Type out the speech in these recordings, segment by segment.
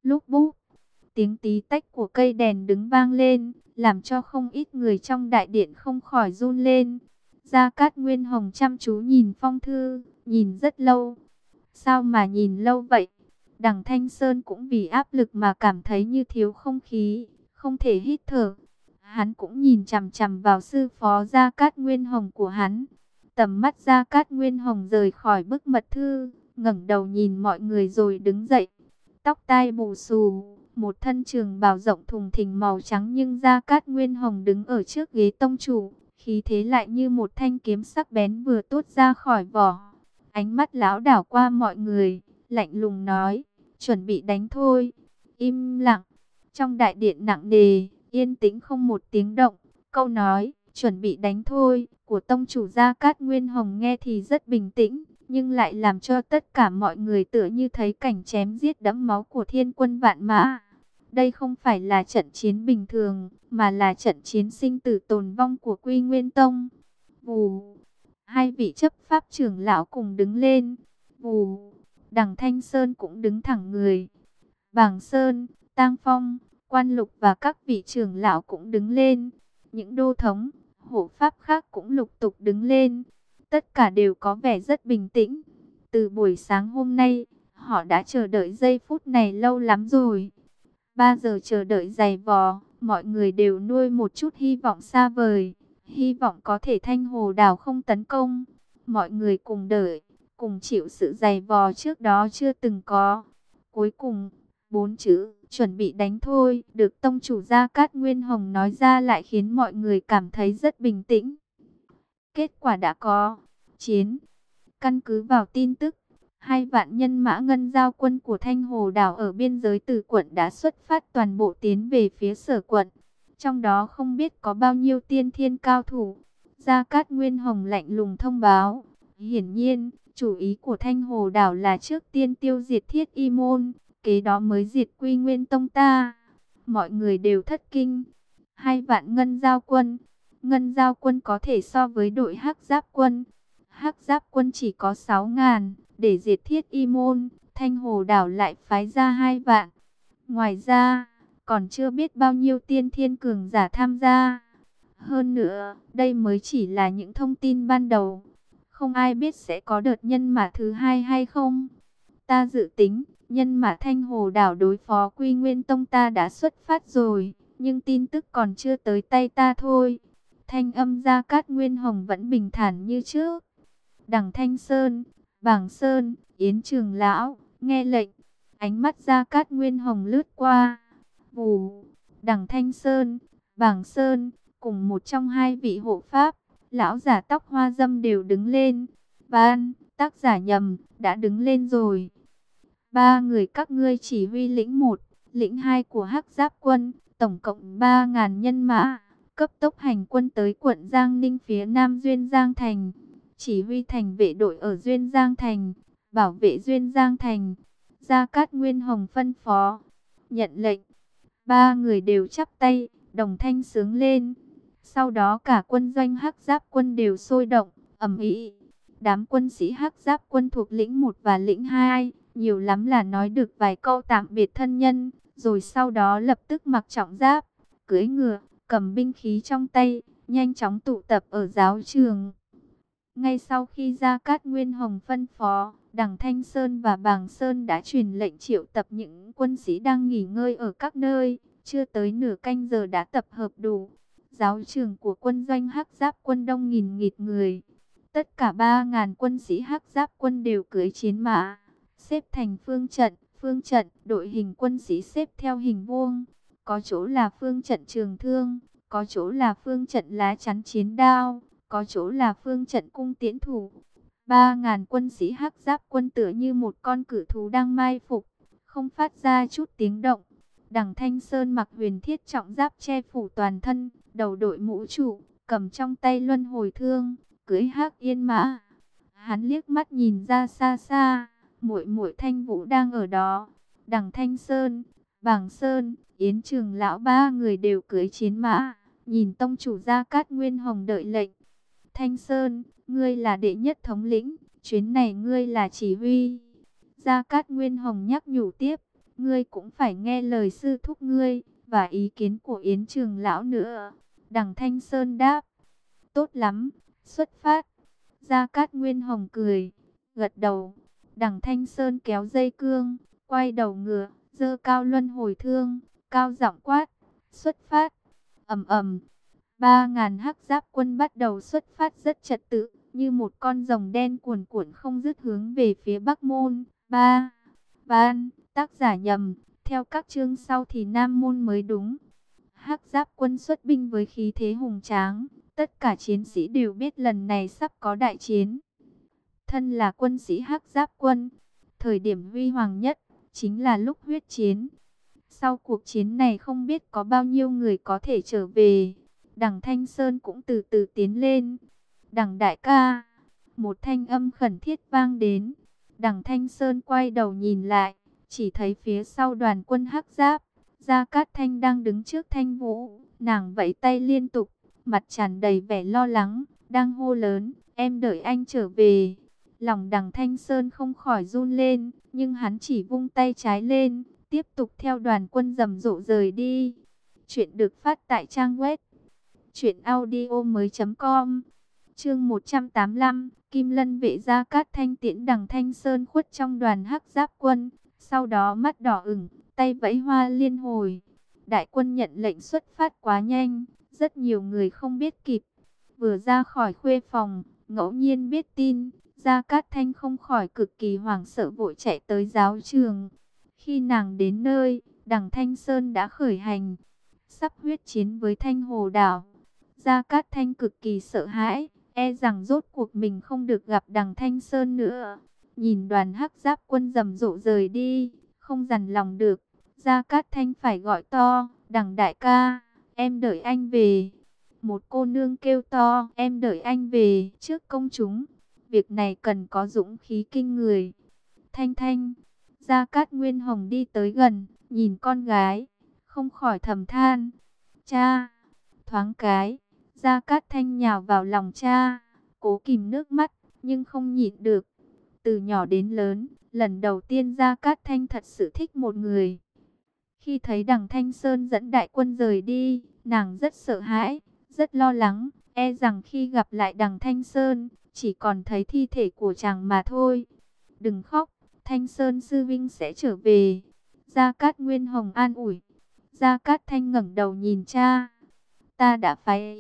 lúc búp. Tiếng tí tách của cây đèn đứng vang lên, làm cho không ít người trong đại điện không khỏi run lên. Gia Cát Nguyên Hồng chăm chú nhìn phong thư, nhìn rất lâu. Sao mà nhìn lâu vậy? Đằng Thanh Sơn cũng vì áp lực mà cảm thấy như thiếu không khí, không thể hít thở. Hắn cũng nhìn chằm chằm vào sư phó Gia Cát Nguyên Hồng của hắn. Tầm mắt Gia Cát Nguyên Hồng rời khỏi bức mật thư, ngẩng đầu nhìn mọi người rồi đứng dậy. Tóc tai bù xù, một thân trường bào rộng thùng thình màu trắng, nhưng Gia Cát Nguyên Hồng đứng ở trước ghế tông chủ, khí thế lại như một thanh kiếm sắc bén vừa tuốt ra khỏi vỏ. Ánh mắt lão đảo qua mọi người, lạnh lùng nói, chuẩn bị đánh thôi. Im lặng, trong đại điện nặng nề, yên tĩnh không một tiếng động. Câu nói, chuẩn bị đánh thôi, của tông chủ Gia Cát Nguyên Hồng nghe thì rất bình tĩnh, nhưng lại làm cho tất cả mọi người tựa như thấy cảnh chém giết đẫm máu của thiên quân vạn mã. Đây không phải là trận chiến bình thường, mà là trận chiến sinh tử tồn vong của Quy Nguyên Tông. Vù, hai vị chấp pháp trưởng lão cùng đứng lên. Vù, đằng Thanh Sơn cũng đứng thẳng người. Bàng Sơn, Tang Phong, Quan Lục và các vị trưởng lão cũng đứng lên. Những đô thống, hộ pháp khác cũng lục tục đứng lên. Tất cả đều có vẻ rất bình tĩnh. Từ buổi sáng hôm nay, họ đã chờ đợi giây phút này lâu lắm rồi. 3 giờ chờ đợi dày vò, mọi người đều nuôi một chút hy vọng xa vời. Hy vọng có thể Thanh Hồ Đảo không tấn công. Mọi người cùng đợi, cùng chịu sự dày vò trước đó chưa từng có. Cuối cùng, 4 chữ, chuẩn bị đánh thôi, được tông chủ Gia Cát Nguyên Hồng nói ra lại khiến mọi người cảm thấy rất bình tĩnh. Kết quả đã có. Chiến. Căn cứ vào tin tức, 2 vạn nhân mã ngân giao quân của Thanh Hồ Đảo ở biên giới Từ quận đã xuất phát toàn bộ tiến về phía Sở quận. Trong đó không biết có bao nhiêu tiên thiên cao thủ. Gia Cát Nguyên Hồng lạnh lùng thông báo. Hiển nhiên, chủ ý của Thanh Hồ Đảo là trước tiên tiêu diệt Thiết Y Môn, kế đó mới diệt Quy Nguyên Tông ta. Mọi người đều thất kinh. 2 vạn ngân giao quân. Ngân giao quân có thể so với đội Hắc Giáp quân. Hắc Giáp quân chỉ có 6.000, để diệt Thiết Y Môn, Thanh Hồ Đảo lại phái ra 2 vạn. Ngoài ra, còn chưa biết bao nhiêu tiên thiên cường giả tham gia. Hơn nữa, đây mới chỉ là những thông tin ban đầu. Không ai biết sẽ có đợt nhân mã thứ hai hay không. Ta dự tính, nhân mã Thanh Hồ Đảo đối phó Quy Nguyên Tông ta đã xuất phát rồi, nhưng tin tức còn chưa tới tay ta thôi. Thanh âm Gia Cát Nguyên Hồng vẫn bình thản như trước. Đằng Thanh Sơn, Bàng Sơn, Yến Trường Lão, nghe lệnh. Ánh mắt Gia Cát Nguyên Hồng lướt qua. Vù, đằng Thanh Sơn, Bàng Sơn, cùng một trong 2 vị hộ pháp, lão giả tóc hoa dâm đều đứng lên. Ban, tác giả nhầm, đã đứng lên rồi. 3 người các ngươi chỉ huy lĩnh 1, lĩnh 2 của Hắc Giáp quân, tổng cộng 3.000 nhân mã, cấp tốc hành quân tới quận Giang Ninh phía nam Duyên Giang Thành. Chỉ huy thành vệ đội ở Duyên Giang Thành, bảo vệ Duyên Giang Thành. Gia Cát Nguyên Hồng phân phó, nhận lệnh. 3 người đều chắp tay, đồng thanh sướng lên. Sau đó cả quân doanh Hắc Giáp quân đều sôi động, ầm ĩ. Đám quân sĩ Hắc Giáp quân thuộc lĩnh 1 và lĩnh 2, nhiều lắm là nói được vài câu tạm biệt thân nhân, rồi sau đó lập tức mặc trọng giáp, cưỡi ngựa, cầm binh khí trong tay, nhanh chóng tụ tập ở giáo trường. Ngay sau khi Gia Cát Nguyên Hồng phân phó, đằng Thanh Sơn và Bàng Sơn đã truyền lệnh triệu tập những quân sĩ đang nghỉ ngơi ở các nơi, chưa tới nửa canh giờ đã tập hợp đủ. Giáo trường của quân doanh Hắc Giáp quân đông nghìn nghịt người. Tất cả 3.000 quân sĩ Hắc Giáp quân đều cưỡi chiến mã, xếp thành phương trận, đội hình quân sĩ xếp theo hình vuông. Có chỗ là phương trận trường thương, có chỗ là phương trận lá chắn chiến đao, có chỗ là phương trận cung tiễn thủ. 3.000 quân sĩ Hắc Giáp quân tựa như một con cự thú đang mai phục, không phát ra chút tiếng động. Đằng Thanh Sơn mặc huyền thiết trọng giáp che phủ toàn thân, đầu đội mũ trụ, cầm trong tay luân hồi thương, cưỡi Hắc Yên mã. Hắn liếc mắt nhìn ra xa xa, muội muội Thanh Vũ đang ở đó. Đằng Thanh Sơn, Bàng Sơn, Yến Trường Lão 3 người đều cưỡi chiến mã, nhìn tông chủ Gia Cát Nguyên Hồng đợi lệnh. Thanh Sơn, ngươi là đệ nhất thống lĩnh, chuyến này ngươi là chỉ huy. Gia Cát Nguyên Hồng nhắc nhủ tiếp, ngươi cũng phải nghe lời sư thúc ngươi, và ý kiến của Yến trưởng lão nữa. Đằng Thanh Sơn đáp, tốt lắm, xuất phát. Gia Cát Nguyên Hồng cười, gật đầu. Đằng Thanh Sơn kéo dây cương, quay đầu ngựa, giơ cao luân hồi thương, cao giọng quát, xuất phát. Ầm ầm, 3.000 hắc giáp quân bắt đầu xuất phát rất trật tự, như một con rồng đen cuồn cuộn không dứt hướng về phía Bắc Môn. Van, tác giả nhầm, theo các chương sau thì Nam Môn mới đúng. Hắc giáp quân xuất binh với khí thế hùng tráng, tất cả chiến sĩ đều biết lần này sắp có đại chiến. Thân là quân sĩ Hắc giáp quân, thời điểm huy hoàng nhất chính là lúc huyết chiến. Sau cuộc chiến này không biết có bao nhiêu người có thể trở về. Đằng Thanh Sơn cũng từ từ tiến lên. Đằng đại ca, một thanh âm khẩn thiết vang đến. Đằng Thanh Sơn quay đầu nhìn lại, chỉ thấy phía sau đoàn quân Hắc giáp, Gia Cát Thanh đang đứng trước Thanh Vũ. Nàng vẫy tay liên tục, mặt tràn đầy vẻ lo lắng, đang hô lớn, em đợi anh trở về. Lòng đằng Thanh Sơn không khỏi run lên, nhưng hắn chỉ vung tay trái lên, tiếp tục theo đoàn quân rầm rộ rời đi. Chuyện được phát tại trang web truyệnaudiomoi.com. Chương 185, Kim Lân vệ Gia Cát Thanh tiễn đằng Thanh Sơn khuất trong đoàn Hắc giáp quân, sau đó mắt đỏ ửng, tay vẫy hoa liên hồi. Đại quân nhận lệnh xuất phát quá nhanh, rất nhiều người không biết kịp. Vừa ra khỏi khuê phòng, ngẫu nhiên biết tin, Gia Cát Thanh không khỏi cực kỳ hoảng sợ vội chạy tới giáo trường. Khi nàng đến nơi, đằng Thanh Sơn đã khởi hành, sắp huyết chiến với Thanh Hồ Đảo. Gia Cát Thanh cực kỳ sợ hãi, e rằng rốt cuộc mình không được gặp đằng Thanh Sơn nữa. Nhìn đoàn Hắc giáp quân rầm rộ rời đi, không dằn lòng được, Gia Cát Thanh phải gọi to, đằng đại ca, em đợi anh về. Một cô nương kêu to, em đợi anh về trước công chúng. Việc này cần có dũng khí kinh người. Thanh Thanh, Gia Cát Nguyên Hồng đi tới gần, nhìn con gái, không khỏi thầm than. Cha, thoáng cái, Gia Cát Thanh nhào vào lòng cha, cố kìm nước mắt, nhưng không nhịn được. Từ nhỏ đến lớn, lần đầu tiên Gia Cát Thanh thật sự thích một người. Khi thấy đằng Thanh Sơn dẫn đại quân rời đi, nàng rất sợ hãi, rất lo lắng, e rằng khi gặp lại đằng Thanh Sơn, chỉ còn thấy thi thể của chàng mà thôi. Đừng khóc, Thanh Sơn sư vinh sẽ trở về. Gia Cát Nguyên Hồng an ủi. Gia Cát Thanh ngẩng đầu nhìn cha. Ta đã phái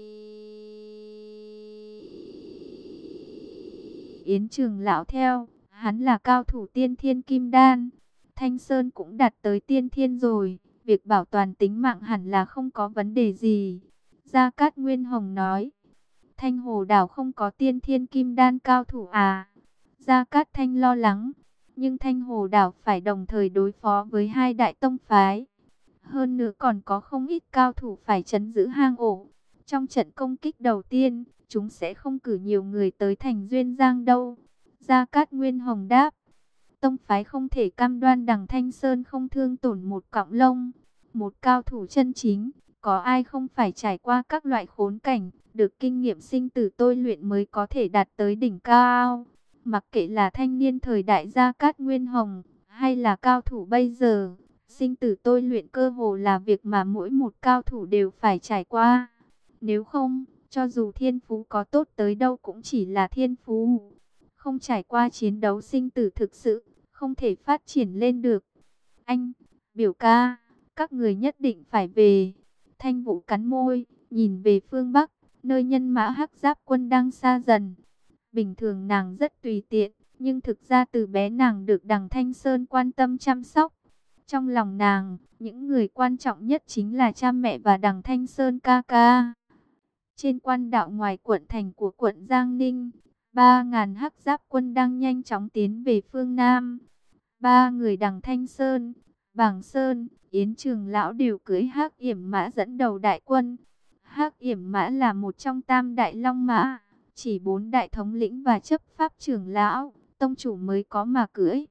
Yến Trường lão theo, hắn là cao thủ tiên thiên kim đan. Thanh Sơn cũng đạt tới tiên thiên rồi, việc bảo toàn tính mạng hẳn là không có vấn đề gì. Gia Cát Nguyên Hồng nói. Thanh Hồ Đảo không có tiên thiên kim đan cao thủ à? Gia Cát Thanh lo lắng, nhưng Thanh Hồ Đảo phải đồng thời đối phó với hai đại tông phái. Hơn nữa còn có không ít cao thủ phải trấn giữ hang ổ. Trong trận công kích đầu tiên, chúng sẽ không cử nhiều người tới thành Duyên Giang đâu. Gia Cát Nguyên Hồng đáp, tông phái không thể cam đoan đằng Thanh Sơn không thương tổn một cọng lông. Một cao thủ chân chính, có ai không phải trải qua các loại khốn cảnh, được kinh nghiệm sinh tử tôi luyện mới có thể đạt tới đỉnh cao. Mặc kệ là thanh niên thời đại Gia Cát Nguyên Hồng, hay là cao thủ bây giờ, sinh tử tôi luyện cơ hồ là việc mà mỗi một cao thủ đều phải trải qua. Nếu không, cho dù thiên phú có tốt tới đâu cũng chỉ là thiên phú. Không trải qua chiến đấu sinh tử thực sự, không thể phát triển lên được. Anh, biểu ca, các người nhất định phải về. Thanh Vũ cắn môi, nhìn về phương Bắc, nơi nhân mã Hắc giáp quân đang xa dần. Bình thường nàng rất tùy tiện, nhưng thực ra từ bé nàng được đằng Thanh Sơn quan tâm chăm sóc. Trong lòng nàng, những người quan trọng nhất chính là cha mẹ và đằng Thanh Sơn ca ca. Trên quan đạo ngoài quận thành của quận Giang Ninh, 3.000 Hắc giáp quân đang nhanh chóng tiến về phương Nam. Ba người đằng Thanh Sơn, Bàng Sơn, Yến Trường lão đều cưỡi Hắc Yểm mã dẫn đầu đại quân. Hắc Yểm mã là một trong tam đại long mã, chỉ 4 đại thống lĩnh và chấp pháp trưởng lão, tông chủ mới có mà cưỡi.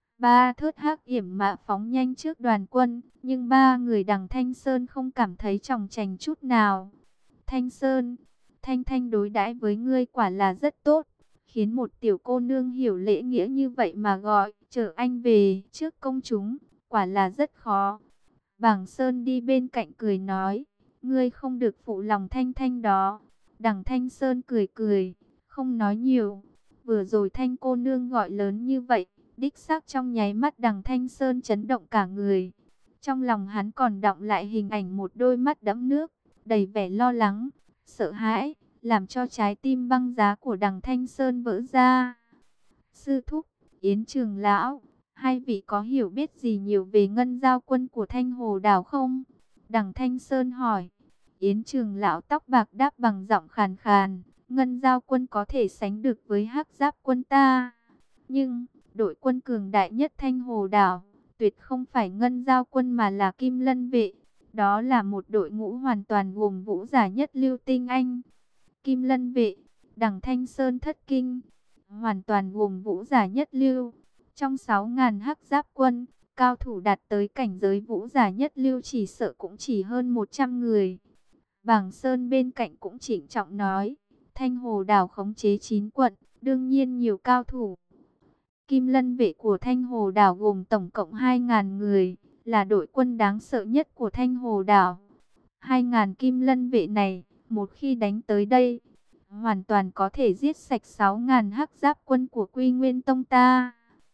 Ba thớt Hắc Yểm mã phóng nhanh trước đoàn quân, nhưng ba người đằng Thanh Sơn không cảm thấy chòng chành chút nào. Thanh Sơn, Thanh Thanh đối đãi với ngươi quả là rất tốt, khiến một tiểu cô nương hiểu lễ nghĩa như vậy mà gọi, chở anh về trước công chúng, quả là rất khó. Bàng Sơn đi bên cạnh cười nói, ngươi không được phụ lòng Thanh Thanh đó. Đằng Thanh Sơn cười cười, không nói nhiều. Vừa rồi Thanh cô nương gọi lớn như vậy, đích xác trong nháy mắt đằng Thanh Sơn chấn động cả người. Trong lòng hắn còn đọng lại hình ảnh một đôi mắt đẫm nước, đầy vẻ lo lắng, sợ hãi, làm cho trái tim băng giá của đằng Thanh Sơn vỡ ra. Sư thúc, Yến Trường lão, hai vị có hiểu biết gì nhiều về ngân giao quân của Thanh Hồ Đảo không? Đằng Thanh Sơn hỏi. Yến Trường lão tóc bạc đáp bằng giọng khàn khàn, ngân giao quân có thể sánh được với hắc giáp quân ta. Nhưng, đội quân cường đại nhất Thanh Hồ Đảo, tuyệt không phải ngân giao quân mà là Kim Lân vệ. Đó là một đội ngũ hoàn toàn gồm vũ giả nhất lưu tinh anh. Kim Lân vệ, đằng Thanh Sơn thất kinh, hoàn toàn gồm vũ giả nhất lưu. Trong 6.000 hắc giáp quân, cao thủ đạt tới cảnh giới vũ giả nhất lưu chỉ sợ cũng chỉ hơn 100 người. Bàng Sơn bên cạnh cũng trịnh trọng nói, Thanh Hồ Đảo khống chế 9 quận, đương nhiên nhiều cao thủ. Kim Lân vệ của Thanh Hồ Đảo gồm tổng cộng 2.000 người, là đội quân đáng sợ nhất của Thanh Hồ Đảo. 2.000 Kim Lân vệ này, một khi đánh tới đây, hoàn toàn có thể giết sạch 6.000 hắc giáp quân của Quy Nguyên Tông ta.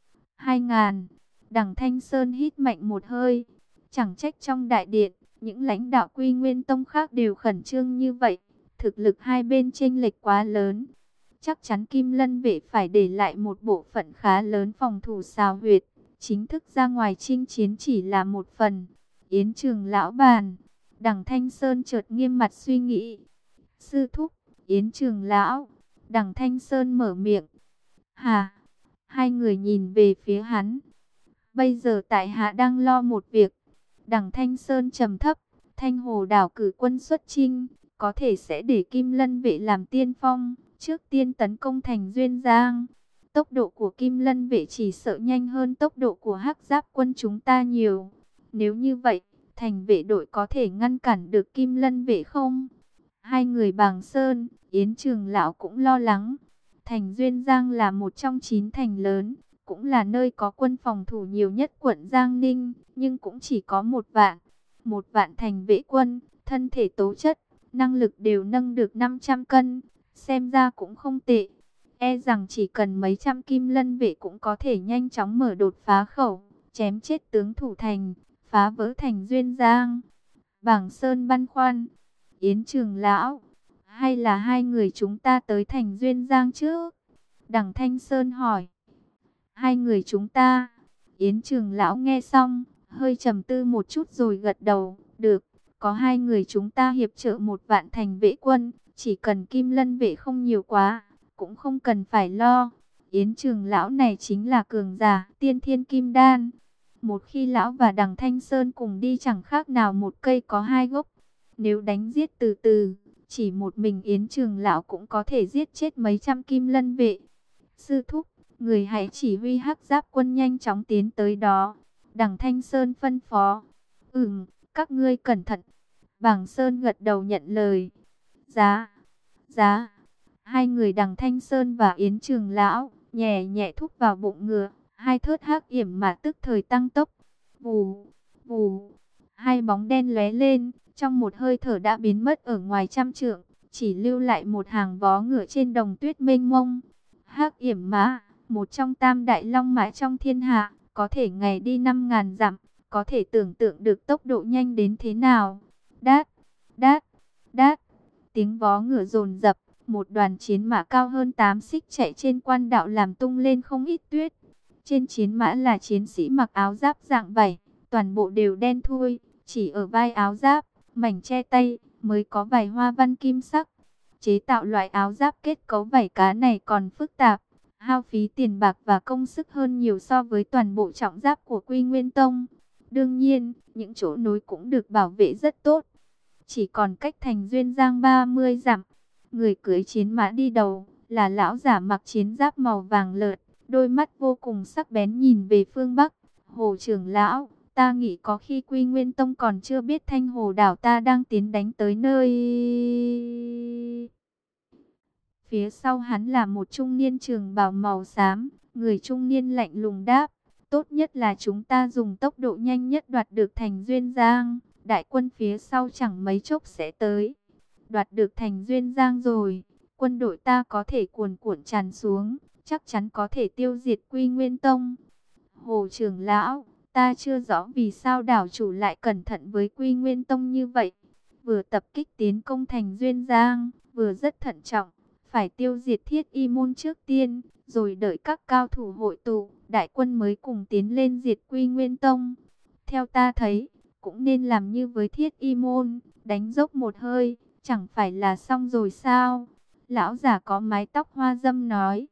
2.000, đằng Thanh Sơn hít mạnh một hơi, chẳng trách trong đại điện, những lãnh đạo Quy Nguyên Tông khác đều khẩn trương như vậy, thực lực hai bên chênh lệch quá lớn. Chắc chắn Kim Lân vệ phải để lại một bộ phận khá lớn phòng thủ xào huyệt, chính thức ra ngoài chinh chiến chỉ là một phần. Yến Trường lão bàn, đằng Thanh Sơn chợt nghiêm mặt suy nghĩ. Sư thúc, Yến Trường lão, đằng Thanh Sơn mở miệng. Hà, hai người nhìn về phía hắn. Bây giờ tại hạ đang lo một việc. Đằng Thanh Sơn trầm thấp, Thanh Hồ Đảo cử quân xuất chinh, có thể sẽ để Kim Lân vệ làm tiên phong, trước tiên tấn công thành Duyên Giang. Tốc độ của Kim Lân vệ chỉ sợ nhanh hơn tốc độ của hắc giáp quân chúng ta nhiều. Nếu như vậy, thành vệ đội có thể ngăn cản được Kim Lân vệ không? Hai người Bàng Sơn, Yến Trường lão cũng lo lắng. Thành Duyên Giang là một trong 9 thành lớn, cũng là nơi có quân phòng thủ nhiều nhất quận Giang Ninh, nhưng cũng chỉ có 1 vạn. 1 vạn thành vệ quân, thân thể tố chất, năng lực đều nâng được 500 cân, xem ra cũng không tệ. E rằng chỉ cần mấy trăm Kim Lân vệ cũng có thể nhanh chóng mở đột phá khẩu, chém chết tướng thủ thành, phá vỡ thành Duyên Giang. Bàng Sơn băn khoăn, Yến Trường lão, hay là hai người chúng ta tới thành Duyên Giang trước? Đằng Thanh Sơn hỏi. Hai người chúng ta. Yến Trường lão nghe xong, hơi trầm tư một chút rồi gật đầu. Được, có hai người chúng ta hiệp trợ 1 vạn thành vệ quân, chỉ cần Kim Lân vệ không nhiều quá, cũng không cần phải lo. Yến Trường lão này chính là cường giả tiên thiên kim đan. Một khi lão và đằng Thanh Sơn cùng đi chẳng khác nào một cây có 2 gốc. Nếu đánh giết từ từ, chỉ một mình Yến Trường lão cũng có thể giết chết mấy trăm Kim Lân vệ. Sư thúc, người hãy chỉ huy hắc giáp quân nhanh chóng tiến tới đó. Đằng Thanh Sơn phân phó. Các ngươi cẩn thận. Bàng Sơn gật đầu nhận lời. Giá. Hai người đằng Thanh Sơn và Yến Trường lão nhẹ nhẹ thúc vào bụng ngựa. Hai thớt hắc yểm mà tức thời tăng tốc. Vù, vù. Hai bóng đen lóe lên, trong một hơi thở đã biến mất ở ngoài trăm trượng, chỉ lưu lại một hàng vó ngựa trên đồng tuyết mênh mông. Hắc yểm mã, một trong tam đại long mã trong thiên hạ, có thể ngày đi 5.000 dặm, có thể tưởng tượng được tốc độ nhanh đến thế nào. Đát, đát, đát, tiếng vó ngựa dồn dập, một đoàn chiến mã cao hơn 8 xích chạy trên quan đạo làm tung lên không ít tuyết. Trên chiến mã là chiến sĩ mặc áo giáp dạng vảy, toàn bộ đều đen thui, chỉ ở vai áo giáp, mảnh che tay, mới có vài hoa văn kim sắc. Chế tạo loại áo giáp kết cấu vảy cá này còn phức tạp, hao phí tiền bạc và công sức hơn nhiều so với toàn bộ trọng giáp của Quy Nguyên Tông. Đương nhiên, những chỗ nối cũng được bảo vệ rất tốt. Chỉ còn cách thành Duyên Giang 30 dặm, người cưỡi chiến mã đi đầu là lão giả mặc chiến giáp màu vàng lợt, đôi mắt vô cùng sắc bén nhìn về phương Bắc. Hồ trưởng lão, ta nghĩ có khi Quy Nguyên Tông còn chưa biết Thanh Hồ Đảo ta đang tiến đánh tới nơi. Phía sau hắn là một trung niên trường bào màu xám, người trung niên lạnh lùng đáp, Tốt nhất là chúng ta dùng tốc độ nhanh nhất đoạt được thành Duyên Giang. Đại quân phía sau chẳng mấy chốc sẽ tới. Đoạt được thành Duyên Giang rồi, quân đội ta có thể cuồn cuộn tràn xuống, chắc chắn có thể tiêu diệt Quy Nguyên Tông. Hồ trưởng lão, ta chưa rõ vì sao đảo chủ lại cẩn thận với Quy Nguyên Tông như vậy. Vừa tập kích tiến công thành Duyên Giang, vừa rất thận trọng, phải tiêu diệt Thiết Y môn trước tiên, rồi đợi các cao thủ hội tụ, đại quân mới cùng tiến lên diệt Quy Nguyên Tông. Theo ta thấy, cũng nên làm như với Thiết Y môn, đánh dốc một hơi, chẳng phải là xong rồi sao? Lão già có mái tóc hoa dâm nói.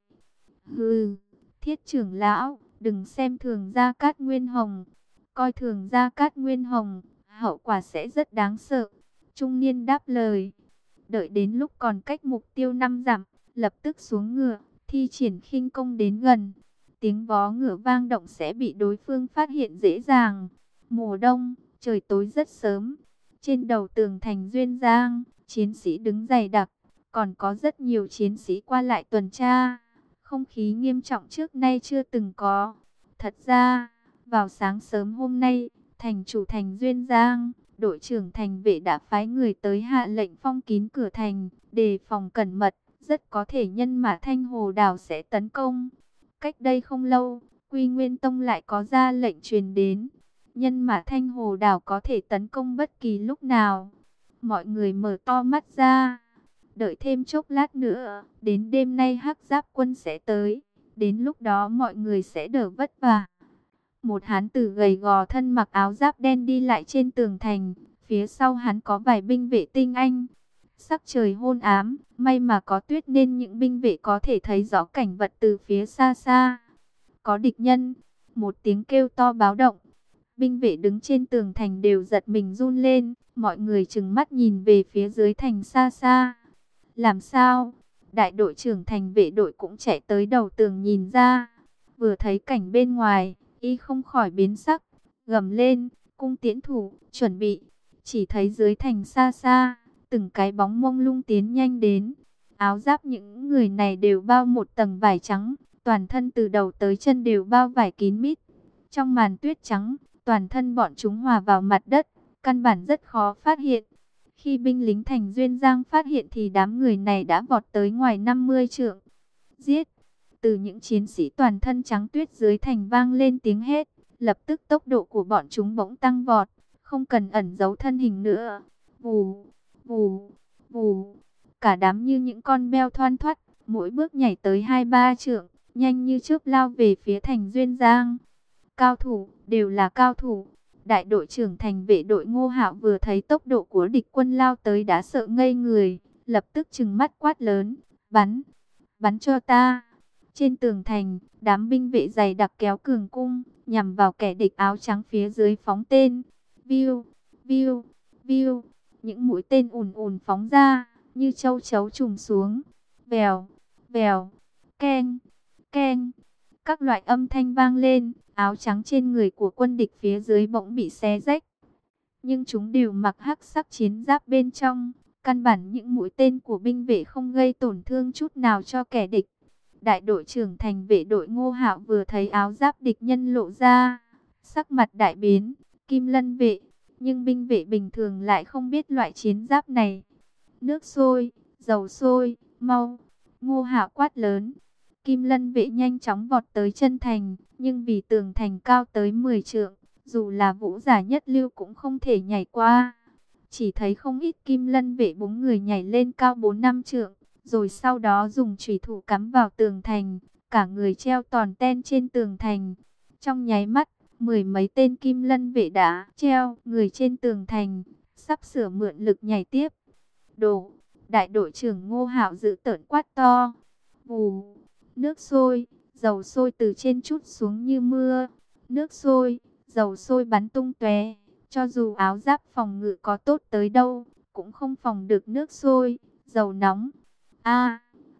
Hừ, Thiết trưởng lão, đừng xem thường Gia Cát Nguyên Hồng. Coi thường Gia Cát Nguyên Hồng, hậu quả sẽ rất đáng sợ. Trung niên đáp lời. Đợi đến lúc còn cách mục tiêu 5 dặm, lập tức xuống ngựa, thi triển khinh công đến gần. Tiếng vó ngựa vang động sẽ bị đối phương phát hiện dễ dàng. Mùa đông, trời tối rất sớm. Trên đầu tường thành Duyên Giang, chiến sĩ đứng dày đặc, còn có rất nhiều chiến sĩ qua lại tuần tra. Không khí nghiêm trọng trước nay chưa từng có. Thật ra, vào sáng sớm hôm nay, thành chủ thành Duyên Giang, đội trưởng thành vệ đã phái người tới hạ lệnh phong kín cửa thành, đề phòng cẩn mật, rất có thể nhân mã Thanh Hồ Đảo sẽ tấn công. Cách đây không lâu, Quy Nguyên Tông lại có ra lệnh truyền đến, nhân mã Thanh Hồ Đảo có thể tấn công bất kỳ lúc nào. Mọi người mở to mắt ra, đợi thêm chốc lát nữa, đến đêm nay Hắc Giáp quân sẽ tới, đến lúc đó mọi người sẽ đỡ vất vả. Một hán tử gầy gò thân mặc áo giáp đen đi lại trên tường thành, phía sau hắn có vài binh vệ tinh anh. Sắc trời hôn ám, may mà có tuyết nên những binh vệ có thể thấy rõ cảnh vật từ phía xa xa. Có địch nhân, một tiếng kêu to báo động. Binh vệ đứng trên tường thành đều giật mình run lên, mọi người trừng mắt nhìn về phía dưới thành xa xa. Làm sao? Đại đội trưởng thành vệ đội cũng chạy tới đầu tường nhìn ra, vừa thấy cảnh bên ngoài, y không khỏi biến sắc, gầm lên, cung tiễn thủ, chuẩn bị. Chỉ thấy dưới thành xa xa, từng cái bóng mông lung tiến nhanh đến. Áo giáp những người này đều bao một tầng vải trắng, toàn thân từ đầu tới chân đều bao vải kín mít. Trong màn tuyết trắng, toàn thân bọn chúng hòa vào mặt đất, căn bản rất khó phát hiện. Khi binh lính thành Duyên Giang phát hiện thì đám người này đã vọt tới ngoài 50 trượng. Giết! Từ những chiến sĩ toàn thân trắng tuyết dưới thành vang lên tiếng hét, lập tức tốc độ của bọn chúng bỗng tăng vọt, không cần ẩn giấu thân hình nữa. Vù, vù, vù, cả đám như những con beo thoăn thoắt, mỗi bước nhảy tới 2-3 trượng, nhanh như chớp lao về phía thành Duyên Giang. Cao thủ, đều là cao thủ. Đại đội trưởng thành vệ đội Ngô Hạo vừa thấy tốc độ của địch quân lao tới đã sợ ngây người, lập tức trừng mắt quát lớn, bắn, bắn cho ta. Trên tường thành, đám binh vệ dày đặc kéo cường cung, nhằm vào kẻ địch áo trắng phía dưới phóng tên. Viu, viu, viu, những mũi tên ùn ùn phóng ra, như châu chấu trùng xuống. Vèo, vèo, keng, keng. Các loại âm thanh vang lên, áo trắng trên người của quân địch phía dưới bỗng bị xé rách. Nhưng chúng đều mặc hắc sắc chiến giáp bên trong, căn bản những mũi tên của binh vệ không gây tổn thương chút nào cho kẻ địch. Đại đội trưởng thành vệ đội Ngô Hạo vừa thấy áo giáp địch nhân lộ ra, sắc mặt đại biến, Kim Lân vệ, nhưng binh vệ bình thường lại không biết loại chiến giáp này. Nước sôi, dầu sôi, mau, Ngô Hạo quát lớn. Kim Lân vệ nhanh chóng vọt tới chân thành, nhưng vì tường thành cao tới 10 trượng, dù là vũ giả nhất lưu cũng không thể nhảy qua. Chỉ thấy không ít Kim Lân vệ 4 người nhảy lên cao 4-5 trượng, rồi sau đó dùng chủy thủ cắm vào tường thành, cả người treo tòn ten trên tường thành. Trong nháy mắt, 10 mấy tên Kim Lân vệ đã treo người trên tường thành, sắp sửa mượn lực nhảy tiếp. Đổ, đại đội trưởng Ngô Hạo giữ tợn quát to. Vù, nước sôi, dầu sôi từ trên trút xuống như mưa. Nước sôi, dầu sôi bắn tung tóe, cho dù áo giáp phòng ngự có tốt tới đâu, cũng không phòng được nước sôi, dầu nóng. A,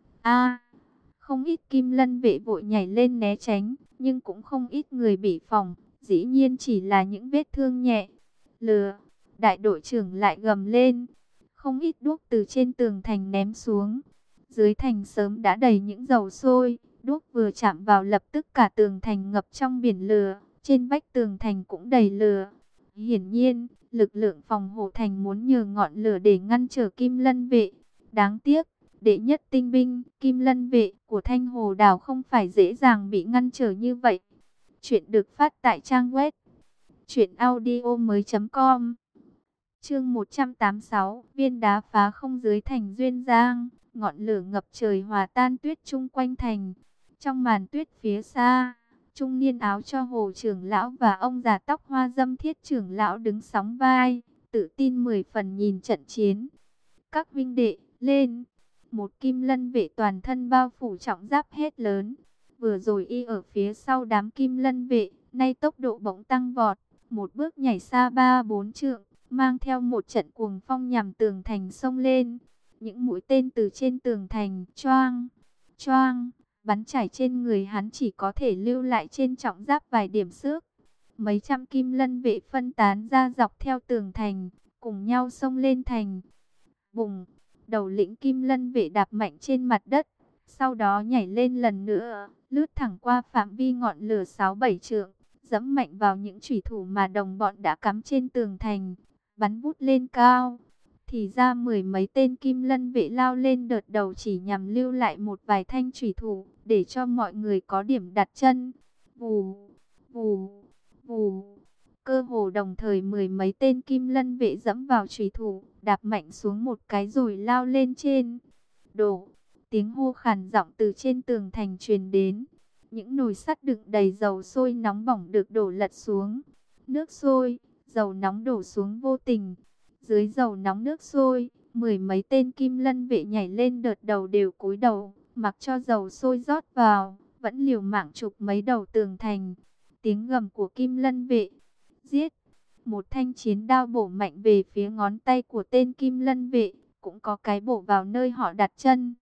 a, không ít Kim Lân vệ vội nhảy lên né tránh, nhưng cũng không ít người bị phỏng, dĩ nhiên chỉ là những vết thương nhẹ. Lừa, đại đội trưởng lại gầm lên, không ít đuốc từ trên tường thành ném xuống. Dưới thành sớm đã đầy những dầu sôi, Đuốc vừa chạm vào lập tức cả tường thành ngập trong biển lửa, trên vách tường thành cũng đầy lửa. Hiển nhiên, lực lượng phòng hộ thành muốn nhờ ngọn lửa để ngăn trở Kim Lân vệ. Đáng tiếc, đệ nhất tinh binh, Kim Lân vệ của Thanh Hồ Đảo không phải dễ dàng bị ngăn trở như vậy. Chuyện được phát tại trang web truyệnaudiomoi.com. Chương 186, viên đá phá không dưới thành Duyên Giang, ngọn lửa ngập trời hòa tan tuyết chung quanh thành. Trong màn tuyết phía xa, trung niên áo cho Hồ trưởng lão và ông già tóc hoa dâm Thiết trưởng lão đứng sóng vai, tự tin 10 phần nhìn trận chiến. Các vinh đệ, lên! Một Kim Lân vệ toàn thân bao phủ trọng giáp hét lớn. Vừa rồi y ở phía sau đám Kim Lân vệ, nay tốc độ bỗng tăng vọt, một bước nhảy xa 3-4 trượng, mang theo một trận cuồng phong nhằm tường thành xông lên. Những mũi tên từ trên tường thành choang, choang, bắn chảy trên người hắn, chỉ có thể lưu lại trên trọng giáp vài điểm xước. Mấy trăm Kim Lân vệ phân tán ra dọc theo tường thành, cùng nhau xông lên thành. Bùng, đầu lĩnh Kim Lân vệ đạp mạnh trên mặt đất, sau đó nhảy lên lần nữa, lướt thẳng qua phạm vi ngọn lửa 6-7 trượng, giẫm mạnh vào những chủy thủ mà đồng bọn đã cắm trên tường thành, bắn vút lên cao. Thì ra 10 mấy tên Kim Lân vệ lao lên đợt đầu chỉ nhằm lưu lại một vài thanh chủy thủ, để cho mọi người có điểm đặt chân. Vù, vù, vù. Cơ hồ đồng thời 10 mấy tên Kim Lân vệ dẫm vào chủy thủ, đạp mạnh xuống một cái rồi lao lên trên. Đổ, tiếng hô khàn giọng từ trên tường thành truyền đến. Những nồi sắt đựng đầy dầu sôi nóng bỏng được đổ lật xuống. Nước sôi, dầu nóng đổ xuống vô tình. Dưới dầu nóng nước sôi, 10 mấy tên Kim Lân vệ nhảy lên đợt đầu đều cúi đầu, mặc cho dầu sôi rót vào, vẫn liều mạng chụp mấy đầu tường thành. Tiếng gầm của Kim Lân vệ, giết! Một thanh chiến đao bổ mạnh về phía ngón tay của tên Kim Lân vệ, cũng có cái bổ vào nơi họ đặt chân.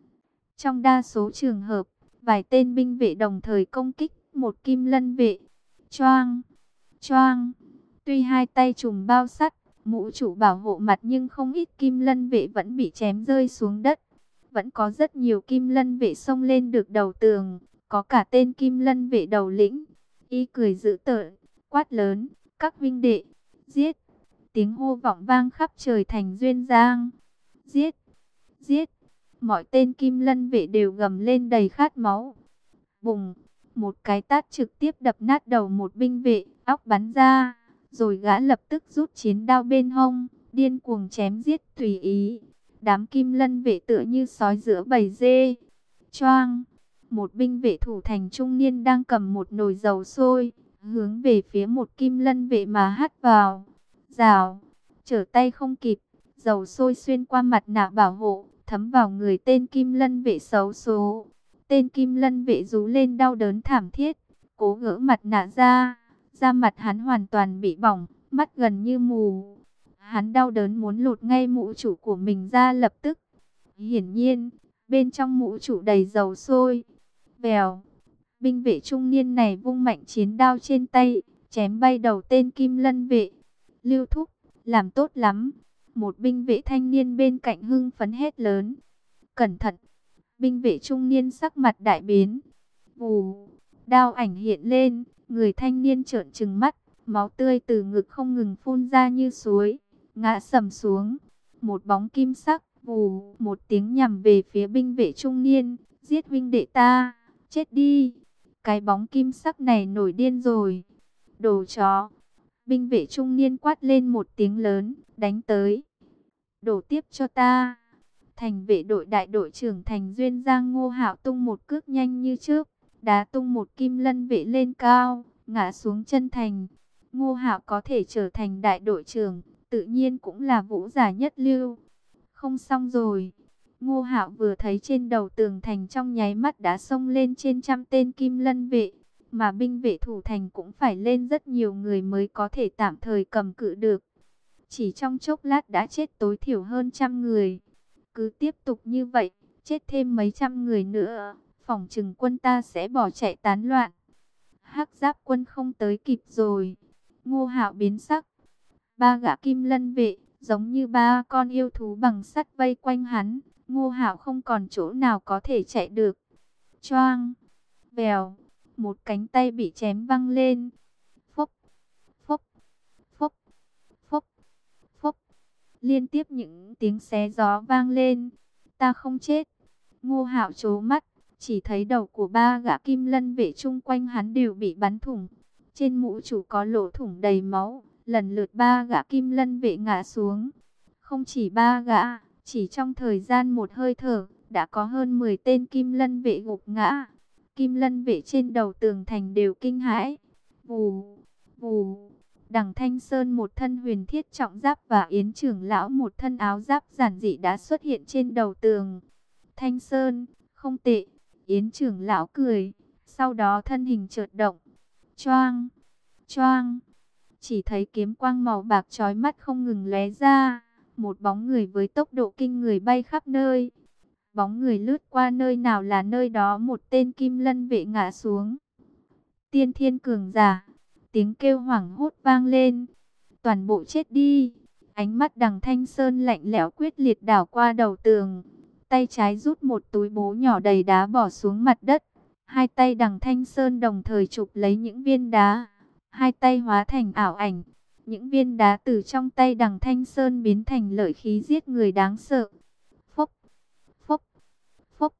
Trong đa số trường hợp, vài tên binh vệ đồng thời công kích một Kim Lân vệ. Choang, choang. Tuy hai tay trùm bao sắt, mũ trụ bảo hộ mặt, nhưng không ít Kim Lân vệ vẫn bị chém rơi xuống đất. Vẫn có rất nhiều Kim Lân vệ xông lên được đầu tường, có cả tên Kim Lân vệ đầu lĩnh. Y cười dữ tợn, quát lớn, các vinh đệ, giết! Tiếng hô vọng vang khắp trời thành Duyên Giang. Giết! Giết! Mọi tên Kim Lân vệ đều gầm lên đầy khát máu. Bùng! Một cái tát trực tiếp đập nát đầu một binh vệ, óc bắn ra. Rồi gã lập tức rút chiến đao bên hông, điên cuồng chém giết tùy ý. Đám Kim Lân vệ tựa như sói giữa bầy dê. Choang! Một binh vệ thủ thành trung niên đang cầm một nồi dầu sôi, hướng về phía một Kim Lân vệ mà hắt vào. Rào! Trở tay không kịp, dầu sôi xuyên qua mặt nạ bảo hộ, thấm vào người tên Kim Lân vệ xấu số. Tên Kim Lân vệ rú lên đau đớn thảm thiết, cố gỡ mặt nạ ra. Da mặt hắn hoàn toàn bị bỏng, mắt gần như mù. Hắn đau đớn muốn lột ngay mũ trụ của mình ra lập tức. Hiển nhiên, bên trong mũ trụ đầy dầu sôi. Vèo, binh vệ trung niên này vung mạnh chiến đao trên tay, chém bay đầu tên Kim Lân vệ. Lưu thúc, làm tốt lắm. Một binh vệ thanh niên bên cạnh hưng phấn hét lớn. Cẩn thận! Binh vệ trung niên sắc mặt đại biến. Vù, đao ảnh hiện lên, người thanh niên trợn trừng mắt, máu tươi từ ngực không ngừng phun ra như suối, ngã sầm xuống. Một bóng kim sắc, vù, một tiếng nhằm về phía binh vệ trung niên. Giết huynh đệ ta, chết đi! Cái bóng kim sắc này nổi điên rồi. Đồ chó! Binh vệ trung niên quát lên một tiếng lớn, đánh tới. Đổ tiếp cho ta! Thành vệ đội đại đội trưởng thành Duyên Giang Ngô Hạo tung một cước nhanh như chớp, đá tung một Kim Lân vệ lên cao, ngã xuống chân thành. Ngô Hạo có thể trở thành đại đội trưởng, tự nhiên cũng là vũ giả nhất lưu. Không xong rồi. Ngô Hạo vừa thấy trên đầu tường thành trong nháy mắt đã xông lên trên trăm tên Kim Lân vệ, mà binh vệ thủ thành cũng phải lên rất nhiều người mới có thể tạm thời cầm cự được. Chỉ trong chốc lát đã chết tối thiểu hơn 100 người. Cứ tiếp tục như vậy, chết thêm mấy trăm người nữa, phỏng chừng quân ta sẽ bỏ chạy tán loạn. Hắc Giáp quân không tới kịp rồi. Ngô Hạo biến sắc. Ba gã Kim Lân vệ, giống như ba con yêu thú bằng sắt vây quanh hắn. Ngô Hạo không còn chỗ nào có thể chạy được. choang, vèo, một cánh tay bị chém văng lên. Phốc, phốc, phốc, phốc, phốc, liên tiếp những tiếng xé gió vang lên. Ta không chết. Ngô Hạo trố mắt, chỉ thấy đầu của ba gã kim lân vệ chung quanh hắn đều bị bắn thủng. Trên mũ chủ có lỗ thủng đầy máu, lần lượt ba gã kim lân vệ ngã xuống. Không chỉ ba gã, chỉ trong thời gian một hơi thở, đã có hơn 10 tên kim lân vệ gục ngã. Kim lân vệ trên đầu tường thành đều kinh hãi. Vù, vù, Đằng Thanh Sơn một thân huyền thiết trọng giáp và Yến trưởng lão một thân áo giáp giản dị đã xuất hiện trên đầu tường. Thanh Sơn, không tệ. Yến trưởng lão cười, sau đó thân hình chợt động. Choang, choang, chỉ thấy kiếm quang màu bạc chói mắt không ngừng lóe ra, một bóng người với tốc độ kinh người bay khắp nơi. Bóng người lướt qua nơi nào là nơi đó một tên kim lân vệ ngã xuống. Tiên thiên cường giả, tiếng kêu hoảng hốt vang lên. Toàn bộ chết đi. Ánh mắt Đằng Thanh Sơn lạnh lẽo quyết liệt đảo qua đầu tường. Tay trái rút một túi bố nhỏ đầy đá bỏ xuống mặt đất. Hai tay Đằng Thanh Sơn đồng thời chụp lấy những viên đá. Hai tay hóa thành ảo ảnh. Những viên đá từ trong tay Đằng Thanh Sơn biến thành lợi khí giết người đáng sợ. Phốc, phốc, phốc.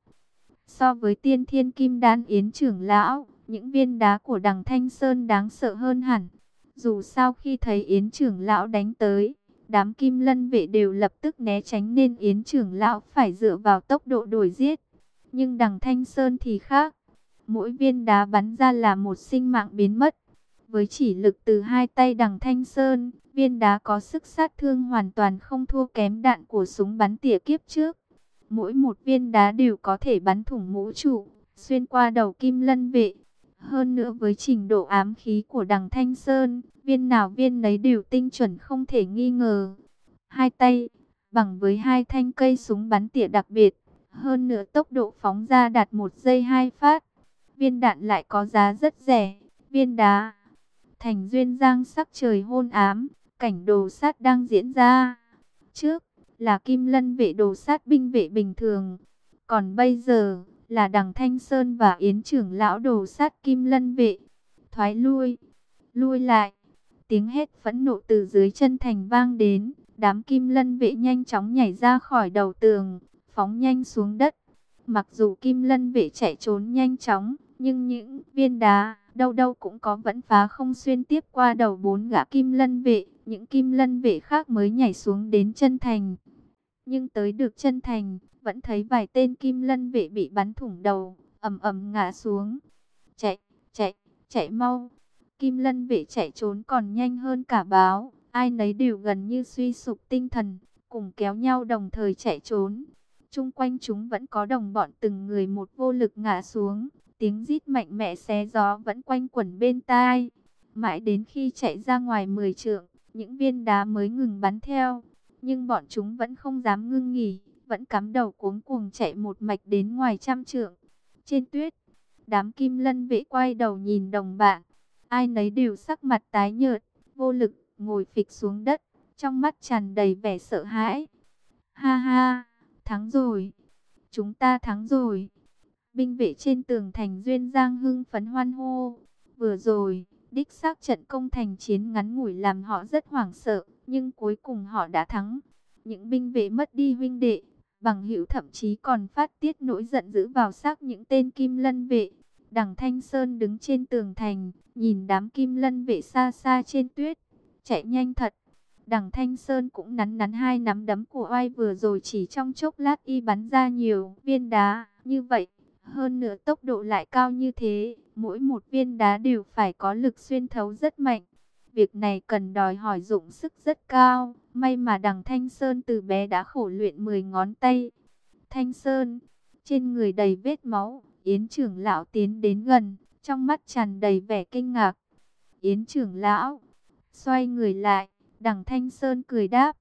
So với tiên thiên kim đan Yến trưởng lão, những viên đá của Đằng Thanh Sơn đáng sợ hơn hẳn. Dù sao khi thấy Yến trưởng lão đánh tới, đám kim lân vệ đều lập tức né tránh nên Yến trưởng lão phải dựa vào tốc độ đuổi giết. Nhưng Đằng Thanh Sơn thì khác. Mỗi viên đá bắn ra là một sinh mạng biến mất. Với chỉ lực từ hai tay Đằng Thanh Sơn, viên đá có sức sát thương hoàn toàn không thua kém đạn của súng bắn tỉa kiếp trước. Mỗi một viên đá đều có thể bắn thủng mũ trụ, xuyên qua đầu kim lân vệ. Hơn nữa với trình độ ám khí của Đằng Thanh Sơn, viên nào viên nấy đều tinh chuẩn không thể nghi ngờ. Hai tay, bằng với hai thanh cây súng bắn tỉa đặc biệt, hơn nữa tốc độ phóng ra đạt 1 giây 2 phát. Viên đạn lại có giá rất rẻ, viên đá. Thành Duyên Giang sắc trời hôn ám, cảnh đồ sát đang diễn ra. Trước là kim lân vệ đồ sát binh vệ bình thường, còn bây giờ là Đằng Thanh Sơn và Yến trưởng lão đồ sát kim lân vệ. Thoái lui, lui lại. Tiếng hét phẫn nộ từ dưới chân thành vang đến. Đám kim lân vệ nhanh chóng nhảy ra khỏi đầu tường, phóng nhanh xuống đất. Mặc dù kim lân vệ chạy trốn nhanh chóng, nhưng những viên đá đâu đâu cũng có vẫn phá không xuyên tiếp qua đầu 4 gã kim lân vệ. Những kim lân vệ khác mới nhảy xuống đến chân thành. Nhưng tới được chân thành, vẫn thấy vài tên kim lân vệ bị bắn thủng đầu, ầm ầm ngã xuống. Chạy, chạy, chạy mau. Kim lân vệ chạy trốn còn nhanh hơn cả báo. Ai nấy đều gần như suy sụp tinh thần, cùng kéo nhau đồng thời chạy trốn. Chung quanh chúng vẫn có đồng bọn từng người một vô lực ngã xuống. Tiếng rít mạnh mẽ xé gió vẫn quanh quẩn bên tai. Mãi đến khi chạy ra ngoài 10 trượng, những viên đá mới ngừng bắn theo. Nhưng bọn chúng vẫn không dám ngưng nghỉ, vẫn cắm đầu cuống cuồng chạy một mạch đến ngoài 100 trượng. Trên tuyết, đám kim lân vệ quay đầu nhìn đồng bạn. Ai nấy đều sắc mặt tái nhợt, vô lực, ngồi phịch xuống đất, trong mắt tràn đầy vẻ sợ hãi. Ha ha, thắng rồi, chúng ta thắng rồi. Binh vệ trên tường thành Duyên Giang hưng phấn hoan hô. Vừa rồi, đích xác trận công thành chiến ngắn ngủi làm họ rất hoảng sợ, nhưng cuối cùng họ đã thắng. Những binh vệ mất đi huynh đệ, bằng hữu thậm chí còn phát tiết nỗi giận dữ vào xác những tên kim lân vệ. Đằng Thanh Sơn đứng trên tường thành, nhìn đám kim lân vệ xa xa trên tuyết, chạy nhanh thật. Đằng Thanh Sơn cũng nắn nắn hai nắm đấm của oai vừa rồi, chỉ trong chốc lát y bắn ra nhiều viên đá như vậy. Hơn nữa tốc độ lại cao như thế, mỗi một viên đá đều phải có lực xuyên thấu rất mạnh. Việc này cần đòi hỏi dụng sức rất cao, may mà Đằng Thanh Sơn từ bé đã khổ luyện 10 ngón tay. Thanh Sơn, trên người đầy vết máu, Yến trưởng lão tiến đến gần, trong mắt tràn đầy vẻ kinh ngạc. Yến trưởng lão, xoay người lại, Đằng Thanh Sơn cười đáp.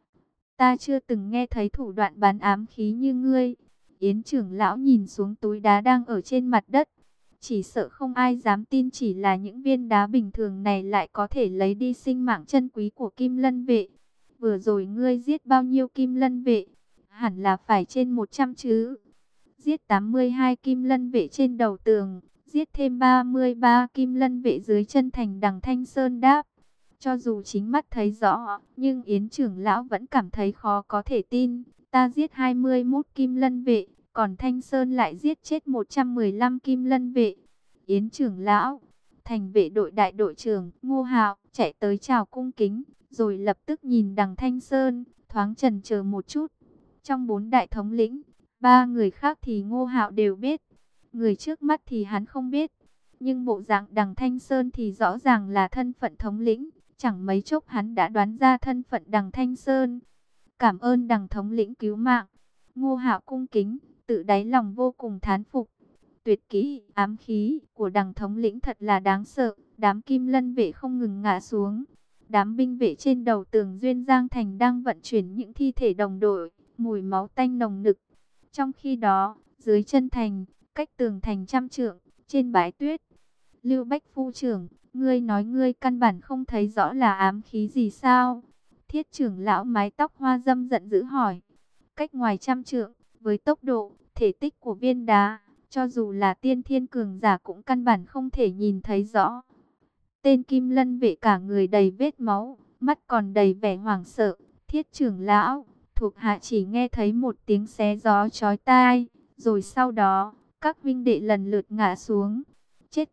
Ta chưa từng nghe thấy thủ đoạn bắn ám khí như ngươi. Yến trưởng lão nhìn xuống túi đá đang ở trên mặt đất. Chỉ sợ không ai dám tin chỉ là những viên đá bình thường này lại có thể lấy đi sinh mạng chân quý của kim lân vệ. Vừa rồi ngươi giết bao nhiêu kim lân vệ? Hẳn là phải trên 100 chứ. giết 82 kim lân vệ trên đầu tường, giết thêm 33 kim lân vệ dưới chân thành. Đằng Thanh Sơn đáp, cho dù chính mắt thấy rõ, nhưng Yến trưởng lão vẫn cảm thấy khó có thể tin. Ta giết 21 kim lân vệ, còn Thanh Sơn lại giết chết 115 kim lân vệ. Yến trưởng lão, thành vệ đội đại đội trưởng Ngô Hạo chạy tới chào cung kính, rồi lập tức nhìn đằng Thanh Sơn, thoáng chần chờ một chút. Trong 4 đại thống lĩnh, 3 người khác thì Ngô Hạo đều biết, người trước mắt thì hắn không biết. Nhưng bộ dạng đằng Thanh Sơn thì rõ ràng là thân phận thống lĩnh, chẳng mấy chốc hắn đã đoán ra thân phận đằng Thanh Sơn. Cảm ơn đằng thống lĩnh cứu mạng. Ngô Hạo cung kính, tự đáy lòng vô cùng thán phục. Tuyệt kỹ ám khí của đằng thống lĩnh thật là đáng sợ. Đám kim lân vệ không ngừng ngã xuống. Đám binh vệ trên đầu tường Duyên Giang Thành đang vận chuyển những thi thể đồng đội, mùi máu tanh nồng nực. Trong khi đó, dưới chân thành, cách tường thành 100 trượng, trên bãi tuyết, Lưu Bách phu trưởng, ngươi nói ngươi căn bản không thấy rõ là ám khí gì sao? Thiết trưởng lão mái tóc hoa dâm giận dữ hỏi. Cách ngoài 100 trượng, với tốc độ, thể tích của viên đá, cho dù là tiên thiên cường giả cũng căn bản không thể nhìn thấy rõ. Tên kim lân vệ cả người đầy vết máu, mắt còn đầy vẻ hoảng sợ. Thiết trưởng lão, thuộc hạ chỉ nghe thấy một tiếng xé gió chói tai, rồi sau đó, các huynh đệ lần lượt ngã xuống. Chết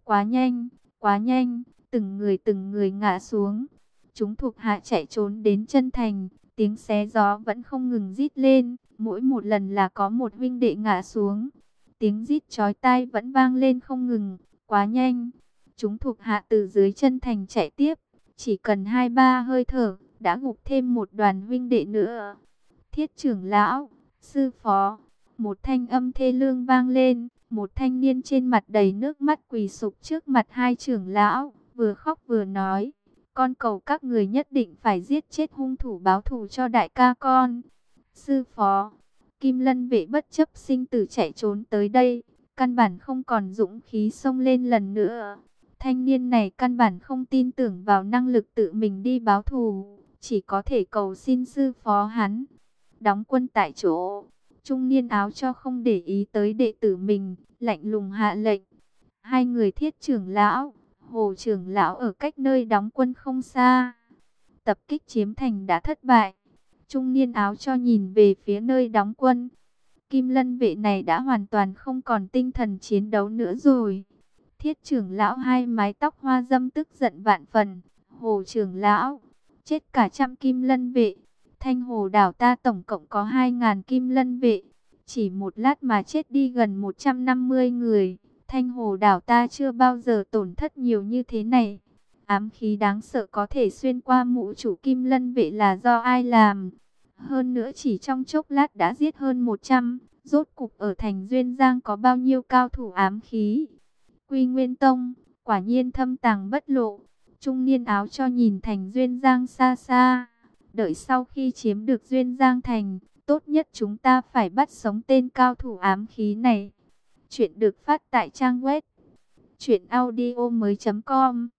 quá nhanh, từng người ngã xuống. Chúng thuộc hạ chạy trốn đến chân thành, tiếng xé gió vẫn không ngừng rít lên, mỗi một lần là có một huynh đệ ngã xuống. Tiếng rít chói tai vẫn vang lên không ngừng, quá nhanh. Chúng thuộc hạ từ dưới chân thành chạy tiếp, chỉ cần 2-3 hơi thở, đã gục thêm một đoàn huynh đệ nữa. Thiết trưởng lão, sư phó, một thanh âm thê lương vang lên, một thanh niên trên mặt đầy nước mắt quỳ sụp trước mặt hai trưởng lão, vừa khóc vừa nói, con cầu các người nhất định phải giết chết hung thủ báo thù cho đại ca con. Sư phó, Kim Lân vệ bất chấp sinh tử chạy trốn tới đây, căn bản không còn dũng khí xông lên lần nữa. Thanh niên này căn bản không tin tưởng vào năng lực tự mình đi báo thù, chỉ có thể cầu xin sư phó hắn. Đóng quân tại chỗ, trung niên áo cho không để ý tới đệ tử mình, lạnh lùng hạ lệnh. Hai người Thiết trưởng lão, Hồ trưởng lão ở cách nơi đóng quân không xa. Tập kích chiếm thành đã thất bại. Trung niên áo cho nhìn về phía nơi đóng quân. Kim Lân vệ này đã hoàn toàn không còn tinh thần chiến đấu nữa rồi. Thiết trưởng lão hai mái tóc hoa dâm tức giận vạn phần. Hồ trưởng lão, chết cả 100 Kim Lân vệ. Thanh Hồ đảo ta tổng cộng có 2.000 Kim Lân vệ. Chỉ một lát mà chết đi gần 150 người. Thanh Hồ đảo ta chưa bao giờ tổn thất nhiều như thế này. Ám khí đáng sợ có thể xuyên qua mũ chủ Kim Lân vệ là do ai làm? Hơn nữa chỉ trong chốc lát đã giết hơn 100. Rốt cục ở thành Duyên Giang có bao nhiêu cao thủ ám khí? Quy Nguyên Tông, quả nhiên thâm tàng bất lộ. Trung niên áo cho nhìn thành Duyên Giang xa xa. Đợi sau khi chiếm được Duyên Giang thành, tốt nhất chúng ta phải bắt sống tên cao thủ ám khí này. Chuyện được phát tại trang web truyệnaudiomoi.com